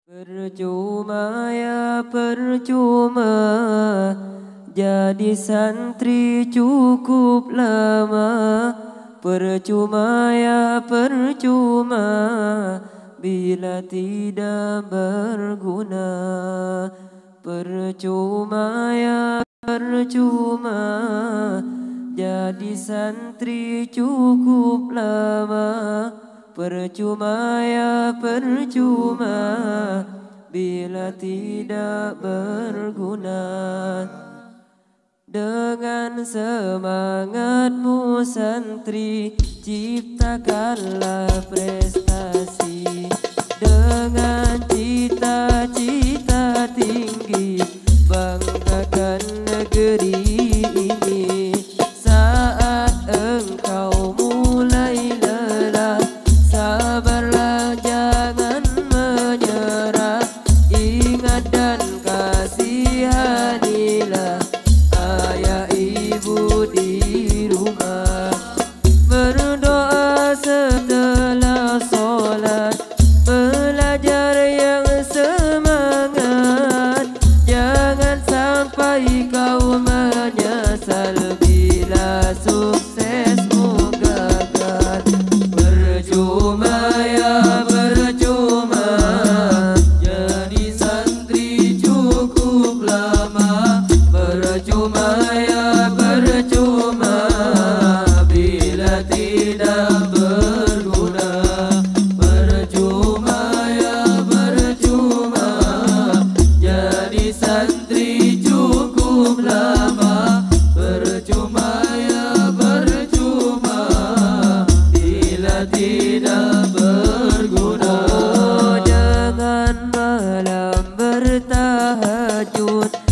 Percuma ya percuma, jadi santri cukup lama. Percuma ya percuma, bila tidak berguna. Percuma ya percuma, jadi santri cukup lama. Percuma ya percuma, bila tidak berguna. Dengan semangatmu santri, ciptakanlah prestasi. Dengan cita-cita tinggi, banggakan negeri ini. Saat engkau mulai lelah, sabarlah jangan menyerah. Ingat dan kasihanilah ayah ibu di rumah. Berdoa setelah solat, belajar yang semangat. Jangan sampai kau menyesal bila suksesmu gagal. Percuma ya percuma, jadi santri cukup lama. Percuma ya percuma, bila tidak berguna. Percuma ya percuma, jadi santri cukup lama. Percuma ya percuma, bila tidak berguna. Oh, jangan malam bertahajud,